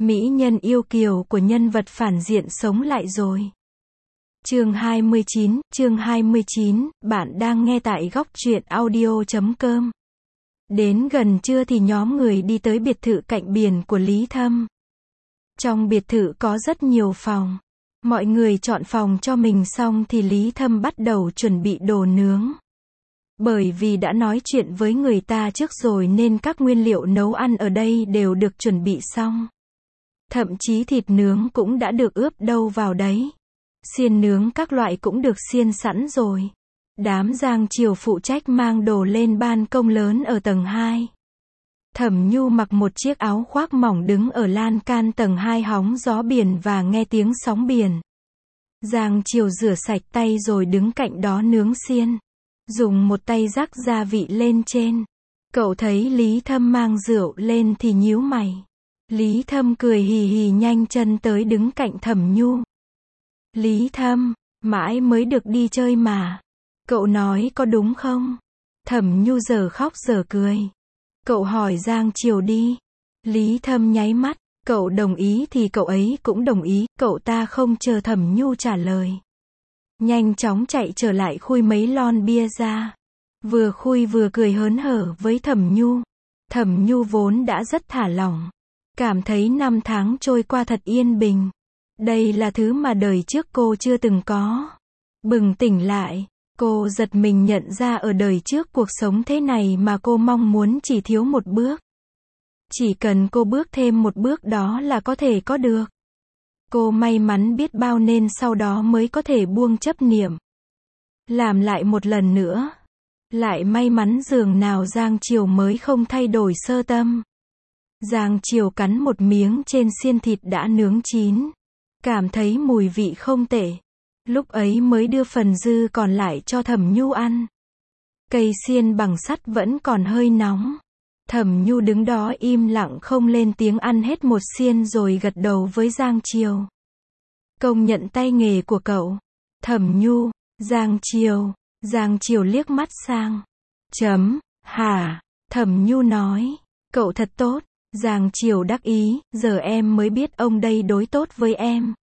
Mỹ nhân yêu kiều của nhân vật phản diện sống lại rồi. Chương 29, bạn đang nghe tại góc truyện audio.com. Đến gần trưa thì nhóm người đi tới biệt thự cạnh biển của Lý Thâm. Trong biệt thự có rất nhiều phòng. Mọi người chọn phòng cho mình xong thì Lý Thâm bắt đầu chuẩn bị đồ nướng. Bởi vì đã nói chuyện với người ta trước rồi nên các nguyên liệu nấu ăn ở đây đều được chuẩn bị xong. Thậm chí thịt nướng cũng đã được ướp đâu vào đấy. Xiên nướng các loại cũng được xiên sẵn rồi. Đám Giang Triều phụ trách mang đồ lên ban công lớn ở tầng 2. Thẩm Nhu mặc một chiếc áo khoác mỏng đứng ở lan can tầng 2 hóng gió biển và nghe tiếng sóng biển. Giang Triều rửa sạch tay rồi đứng cạnh đó nướng xiên. Dùng một tay rắc gia vị lên trên. Cậu thấy Lý Thâm mang rượu lên thì nhíu mày. Lý Thâm cười hì hì nhanh chân tới đứng cạnh Thẩm Nhu. Lý Thâm, mãi mới được đi chơi mà. Cậu nói có đúng không? Thẩm Nhu giờ khóc giờ cười. Cậu hỏi Giang Triều đi. Lý Thâm nháy mắt. Cậu đồng ý thì cậu ấy cũng đồng ý. Cậu ta không chờ Thẩm Nhu trả lời. Nhanh chóng chạy trở lại khui mấy lon bia ra. Vừa khui vừa cười hớn hở với Thẩm Nhu. Thẩm Nhu vốn đã rất thả lỏng. Cảm thấy năm tháng trôi qua thật yên bình. Đây là thứ mà đời trước cô chưa từng có. Bừng tỉnh lại, cô giật mình nhận ra ở đời trước cuộc sống thế này mà cô mong muốn chỉ thiếu một bước. Chỉ cần cô bước thêm một bước đó là có thể có được. Cô may mắn biết bao nên sau đó mới có thể buông chấp niệm. Làm lại một lần nữa. Lại may mắn dường nào Giang Triều mới không thay đổi sơ tâm. Giang Triều cắn một miếng trên xiên thịt đã nướng chín. Cảm thấy mùi vị không tệ. Lúc ấy mới đưa phần dư còn lại cho Thẩm Nhu ăn. Cây xiên bằng sắt vẫn còn hơi nóng. Thẩm Nhu đứng đó im lặng không lên tiếng ăn hết một xiên rồi gật đầu với Giang Triều. Công nhận tay nghề của cậu. Thẩm Nhu, Giang Triều liếc mắt sang. Hả? Thẩm Nhu nói. Cậu thật tốt. Giang Triều đắc ý, giờ em mới biết ông đây đối tốt với em.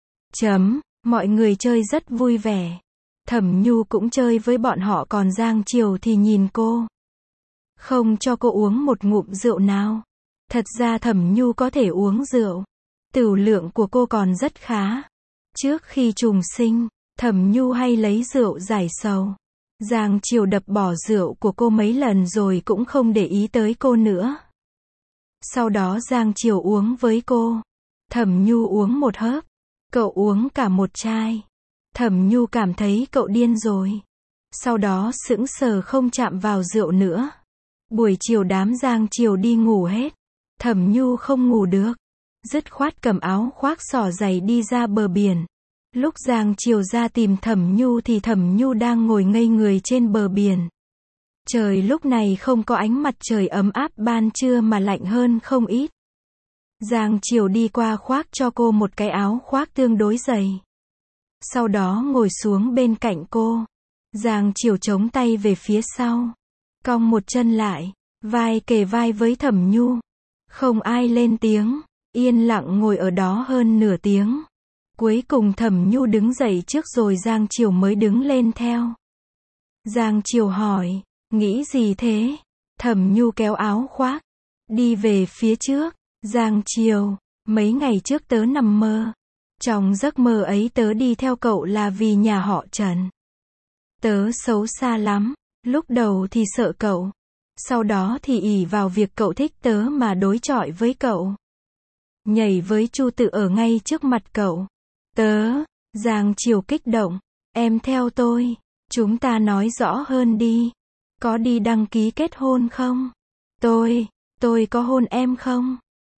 Mọi người chơi rất vui vẻ. Thẩm Nhu cũng chơi với bọn họ còn Giang Triều thì nhìn cô. Không cho cô uống một ngụm rượu nào. Thật ra Thẩm Nhu có thể uống rượu. Tửu lượng của cô còn rất khá. Trước khi trùng sinh, Thẩm Nhu hay lấy rượu giải sầu. Giang Triều đập bỏ rượu của cô mấy lần rồi cũng không để ý tới cô nữa. Sau đó Giang Triều uống với cô. Thẩm Nhu uống một hớp. Cậu uống cả một chai. Thẩm Nhu cảm thấy cậu điên rồi. Sau đó sững sờ không chạm vào rượu nữa. Buổi chiều đám Giang Triều đi ngủ hết. Thẩm Nhu không ngủ được. Dứt khoát cầm áo khoác xỏ giày đi ra bờ biển. Lúc Giang Triều ra tìm Thẩm Nhu thì Thẩm Nhu đang ngồi ngây người trên bờ biển. Trời lúc này không có ánh mặt trời ấm áp ban trưa mà lạnh hơn không ít. Giang Triều đi qua khoác cho cô một cái áo khoác tương đối dày. Sau đó ngồi xuống bên cạnh cô. Giang Triều chống tay về phía sau. Cong một chân lại. Vai kề vai với Thẩm Nhu. Không ai lên tiếng. Yên lặng ngồi ở đó hơn nửa tiếng. Cuối cùng Thẩm Nhu đứng dậy trước rồi Giang Triều mới đứng lên theo. Giang Triều hỏi. Nghĩ gì thế? Thẩm Nhu kéo áo khoác. Đi về phía trước. Giang Triều. Mấy ngày trước tớ nằm mơ. Trong giấc mơ ấy tớ đi theo cậu là vì nhà họ Trần. Tớ xấu xa lắm. Lúc đầu thì sợ cậu. Sau đó thì ỷ vào việc cậu thích tớ mà đối chọi với cậu. Nhảy với Chu Tự ở ngay trước mặt cậu. Giang Triều kích động. Em theo tôi. Chúng ta nói rõ hơn đi. Có đi đăng ký kết hôn không? Tôi có hôn em không?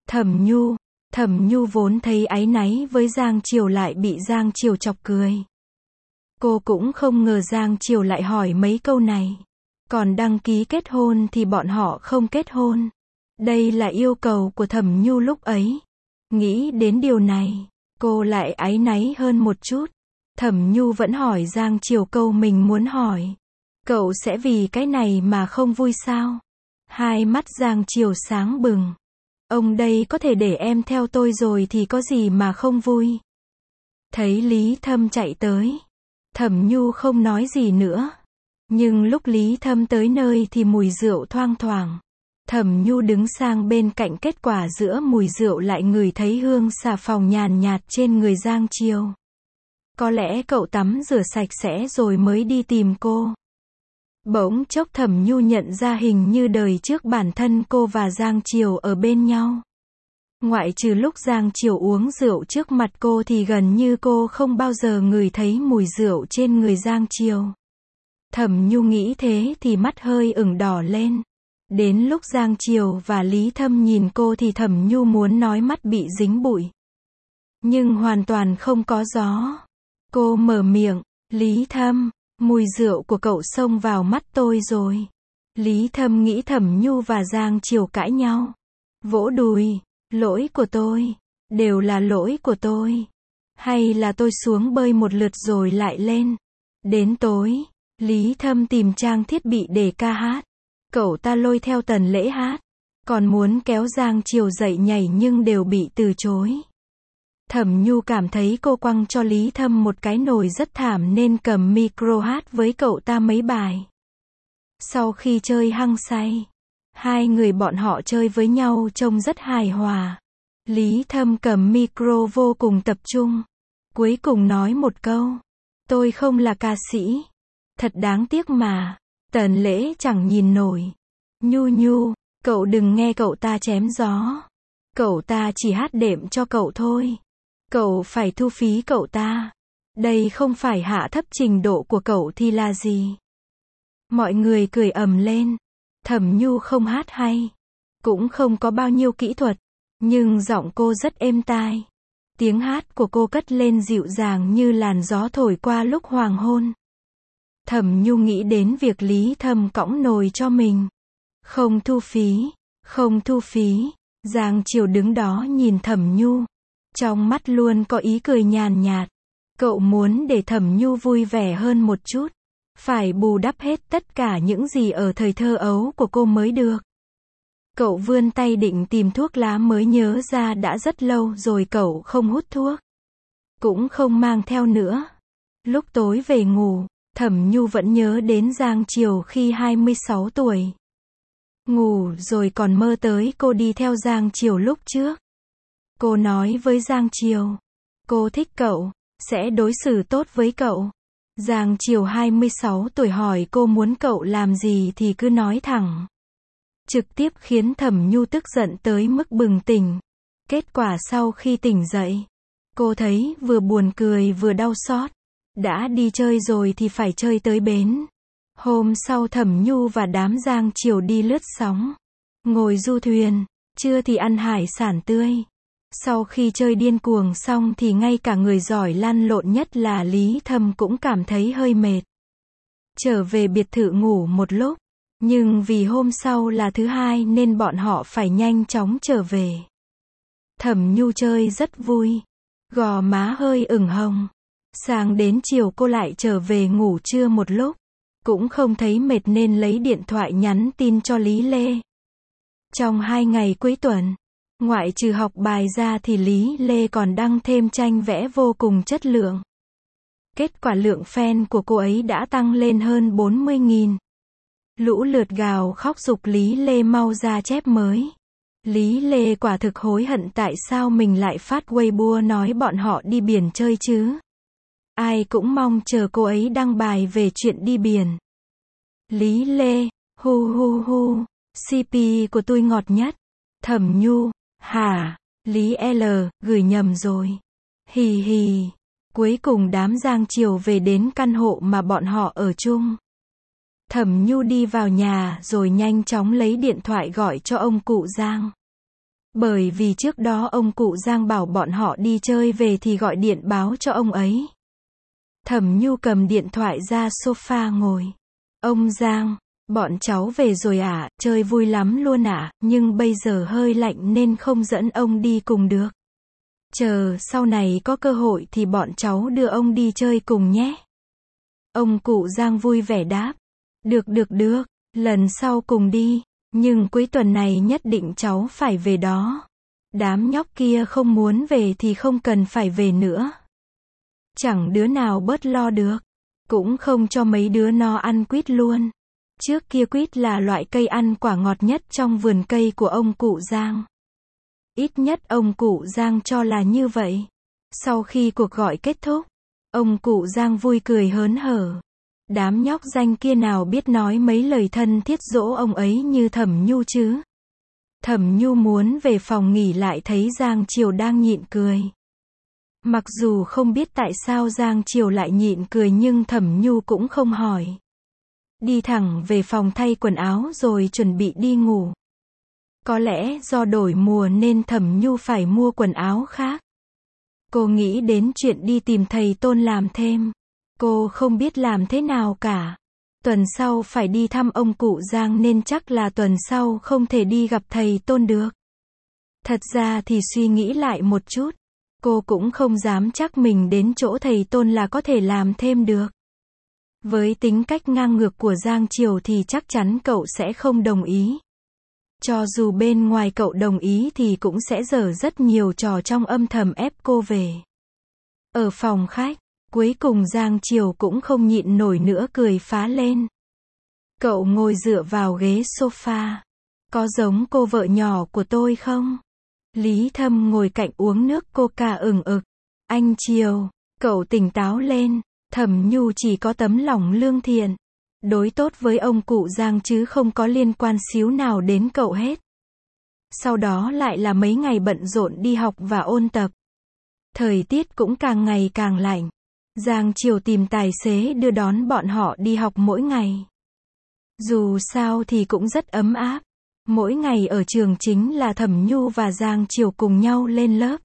Thẩm Nhu vốn thấy áy náy với Giang Triều lại bị Giang Triều chọc cười. Cô cũng không ngờ Giang Triều lại hỏi mấy câu này. Còn đăng ký kết hôn thì bọn họ không kết hôn. Đây là yêu cầu của Thẩm Nhu lúc ấy. Nghĩ đến điều này, cô lại áy náy hơn một chút. Thẩm Nhu vẫn hỏi Giang Triều câu mình muốn hỏi. Cậu sẽ vì cái này mà không vui sao? Hai mắt Giang Triều sáng bừng. Ông đây có thể để em theo tôi rồi thì có gì mà không vui. Thấy Lý Thâm chạy tới, Thẩm Nhu không nói gì nữa. Nhưng lúc Lý Thâm tới nơi thì mùi rượu thoang thoảng. Thẩm Nhu đứng sang bên cạnh, kết quả giữa mùi rượu lại ngửi thấy hương xà phòng nhàn nhạt trên người Giang Chiều. Có lẽ cậu tắm rửa sạch sẽ rồi mới đi tìm cô. Bỗng chốc Thẩm Nhu nhận ra hình như đời trước bản thân cô và Giang Chiều ở bên nhau. Ngoại trừ lúc Giang Chiều uống rượu trước mặt cô thì gần như cô không bao giờ ngửi thấy mùi rượu trên người Giang Chiều. Thẩm Nhu nghĩ thế thì mắt hơi ửng đỏ lên. Đến lúc Giang Chiều và Lý Thâm nhìn cô thì Thẩm Nhu muốn nói mắt bị dính bụi. Nhưng hoàn toàn không có gió. Cô mở miệng, Lý Thâm, mùi rượu của cậu xông vào mắt tôi rồi. Lý Thâm nghĩ Thẩm Nhu và Giang Chiều cãi nhau. Vỗ đùi, lỗi của tôi, đều là lỗi của tôi. Hay là tôi xuống bơi một lượt rồi lại lên. Đến tối, Lý Thâm tìm trang thiết bị để ca hát. Cậu ta lôi theo Tần Lễ hát. Còn muốn kéo Giang Chiều dậy nhảy nhưng đều bị từ chối. Thẩm Nhu cảm thấy cô quăng cho Lý Thâm một cái nồi rất thảm nên cầm micro hát với cậu ta mấy bài. Sau khi chơi hăng say, hai người bọn họ chơi với nhau trông rất hài hòa. Lý Thâm cầm micro vô cùng tập trung. Cuối cùng nói một câu, tôi không là ca sĩ. Thật đáng tiếc mà. Tần Lễ chẳng nhìn nổi. Nhu, cậu đừng nghe cậu ta chém gió. Cậu ta chỉ hát đệm cho cậu thôi. Cậu phải thu phí cậu ta. Đây không phải hạ thấp trình độ của cậu thì là gì? Mọi người cười ầm lên. Thẩm Nhu không hát hay, cũng không có bao nhiêu kỹ thuật, nhưng giọng cô rất êm tai. Tiếng hát của cô cất lên dịu dàng như làn gió thổi qua lúc hoàng hôn. Thẩm Nhu nghĩ đến việc Lý Thâm cõng nồi cho mình. Không thu phí. Giang Chiều đứng đó nhìn Thẩm Nhu. Trong mắt luôn có ý cười nhàn nhạt. Cậu muốn để Thẩm Nhu vui vẻ hơn một chút. Phải bù đắp hết tất cả những gì ở thời thơ ấu của cô mới được. Cậu vươn tay định tìm thuốc lá mới nhớ ra đã rất lâu rồi cậu không hút thuốc. Cũng không mang theo nữa. Lúc tối về ngủ, Thẩm Nhu vẫn nhớ đến Giang Chiều khi 26 tuổi. Ngủ rồi còn mơ tới cô đi theo Giang Chiều lúc trước. Cô nói với Giang Chiều, cô thích cậu, sẽ đối xử tốt với cậu. Giang Chiều 26 tuổi hỏi cô muốn cậu làm gì thì cứ nói thẳng. Trực tiếp khiến Thẩm Nhu tức giận tới mức bừng tỉnh. Kết quả sau khi tỉnh dậy, cô thấy vừa buồn cười vừa đau xót. Đã đi chơi rồi thì phải chơi tới bến. Hôm sau Thẩm Nhu và đám Giang Chiều đi lướt sóng, ngồi du thuyền, trưa thì ăn hải sản tươi. Sau khi chơi điên cuồng xong thì ngay cả người giỏi lăn lộn nhất là Lý Thâm cũng cảm thấy hơi mệt. Trở về biệt thự ngủ một lúc, nhưng vì hôm sau là thứ hai nên bọn họ phải nhanh chóng trở về. Thẩm Nhu chơi rất vui, gò má hơi ửng hồng. Sáng đến chiều cô lại trở về ngủ trưa một lúc, cũng không thấy mệt nên lấy điện thoại nhắn tin cho Lý Lê. Trong 2 ngày cuối tuần, ngoại trừ học bài ra thì Lý Lê còn đăng thêm tranh vẽ vô cùng chất lượng. Kết quả lượng fan của cô ấy đã tăng lên hơn 40.000. Lũ lượt gào khóc giục Lý Lê mau ra chép mới. Lý Lê quả thực hối hận tại sao mình lại phát Weibo nói bọn họ đi biển chơi chứ. Ai cũng mong chờ cô ấy đăng bài về chuyện đi biển. Lý Lê, hu, CP của tôi ngọt nhất. Thẩm Nhu, hả, Lý L, gửi nhầm rồi. Hì. Cuối cùng đám Giang Chiều về đến căn hộ mà bọn họ ở chung. Thẩm Nhu đi vào nhà rồi nhanh chóng lấy điện thoại gọi cho ông cụ Giang. Bởi vì trước đó ông cụ Giang bảo bọn họ đi chơi về thì gọi điện báo cho ông ấy. Thẩm Nhu cầm điện thoại ra sofa ngồi. Ông Giang, bọn cháu về rồi à, chơi vui lắm luôn à, nhưng bây giờ hơi lạnh nên không dẫn ông đi cùng được. Chờ sau này có cơ hội thì bọn cháu đưa ông đi chơi cùng nhé. Ông cụ Giang vui vẻ đáp. Được, lần sau cùng đi. Nhưng cuối tuần này nhất định cháu phải về đó. Đám nhóc kia không muốn về thì không cần phải về nữa. Chẳng đứa nào bớt lo được. Cũng không cho mấy đứa nó ăn quýt luôn. Trước kia quýt là loại cây ăn quả ngọt nhất trong vườn cây của ông cụ Giang. Ít nhất ông cụ Giang cho là như vậy. Sau khi cuộc gọi kết thúc, ông cụ Giang vui cười hớn hở. Đám nhóc danh kia nào biết nói mấy lời thân thiết dỗ ông ấy như Thẩm Nhu chứ. Thẩm Nhu muốn về phòng nghỉ lại thấy Giang Triều đang nhịn cười. Mặc dù không biết tại sao Giang Triều lại nhịn cười nhưng Thẩm Nhu cũng không hỏi. Đi thẳng về phòng thay quần áo rồi chuẩn bị đi ngủ. Có lẽ do đổi mùa nên Thẩm Nhu phải mua quần áo khác. Cô nghĩ đến chuyện đi tìm thầy Tôn làm thêm. Cô không biết làm thế nào cả. Tuần sau phải đi thăm ông cụ Giang nên chắc là tuần sau không thể đi gặp thầy Tôn được. Thật ra thì suy nghĩ lại một chút, cô cũng không dám chắc mình đến chỗ thầy Tôn là có thể làm thêm được. Với tính cách ngang ngược của Giang Triều thì chắc chắn cậu sẽ không đồng ý. Cho dù bên ngoài cậu đồng ý thì cũng sẽ dở rất nhiều trò trong âm thầm ép cô về. Ở phòng khách, cuối cùng Giang Triều cũng không nhịn nổi nữa cười phá lên. Cậu ngồi dựa vào ghế sofa. Có giống cô vợ nhỏ của tôi không? Lý Thâm ngồi cạnh uống nước coca ừng ực. Anh Triều, cậu tỉnh táo lên. Thẩm Nhu chỉ có tấm lòng lương thiện. Đối tốt với ông cụ Giang chứ không có liên quan xíu nào đến cậu hết. Sau đó lại là mấy ngày bận rộn đi học và ôn tập. Thời tiết cũng càng ngày càng lạnh. Giang Triều tìm tài xế đưa đón bọn họ đi học mỗi ngày. Dù sao thì cũng rất ấm áp. Mỗi ngày ở trường chính là Thẩm Nhu và Giang Triều cùng nhau lên lớp.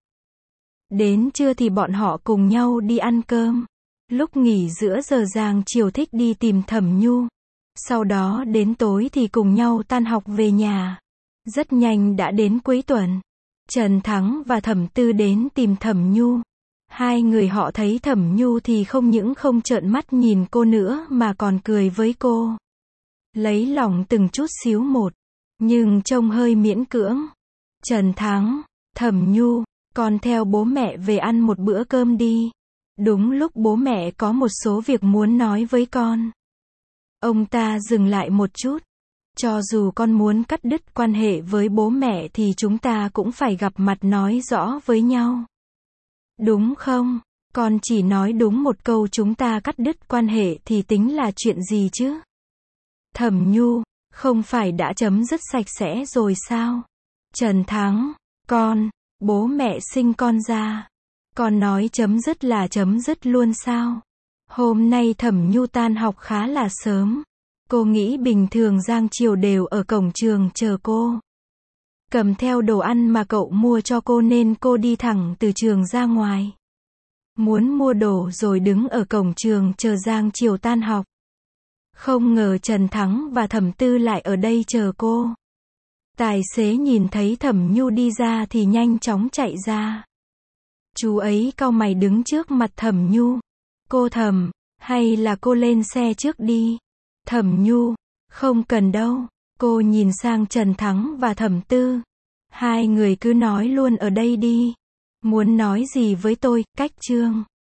Đến trưa thì bọn họ cùng nhau đi ăn cơm. Lúc nghỉ giữa giờ Giang Triều thích đi tìm Thẩm Nhu. Sau đó đến tối thì cùng nhau tan học về nhà. Rất nhanh đã đến cuối tuần. Trần Thắng và Thẩm Tư đến tìm Thẩm Nhu. Hai người họ thấy Thẩm Nhu thì không những không trợn mắt nhìn cô nữa mà còn cười với cô. Lấy lòng từng chút xíu một. Nhưng trông hơi miễn cưỡng. Trần Thắng, Thẩm Nhu, con theo bố mẹ về ăn một bữa cơm đi. Đúng lúc bố mẹ có một số việc muốn nói với con. Ông ta dừng lại một chút. Cho dù con muốn cắt đứt quan hệ với bố mẹ thì chúng ta cũng phải gặp mặt nói rõ với nhau. Đúng không? Con chỉ nói đúng một câu chúng ta cắt đứt quan hệ thì tính là chuyện gì chứ? Thẩm Nhu, không phải đã chấm dứt sạch sẽ rồi sao? Trần Thắng, bố mẹ sinh con ra. Con nói chấm dứt là chấm dứt luôn sao? Hôm nay Thẩm Nhu tan học khá là sớm. Cô nghĩ bình thường Giang Triều đều ở cổng trường chờ cô. Cầm theo đồ ăn mà cậu mua cho cô nên cô đi thẳng từ trường ra ngoài. Muốn mua đồ rồi đứng ở cổng trường chờ Giang Triều tan học. Không ngờ Trần Thắng và Thẩm Tư lại ở đây chờ cô. Tài xế nhìn thấy Thẩm Nhu đi ra thì nhanh chóng chạy ra. Chú ấy cau mày đứng trước mặt Thẩm Nhu. Cô Thẩm, hay là cô lên xe trước đi. Thẩm Nhu, không cần đâu. Cô nhìn sang Trần Thắng và Thẩm Tư. Hai người cứ nói luôn ở đây đi. Muốn nói gì với tôi, cách chương.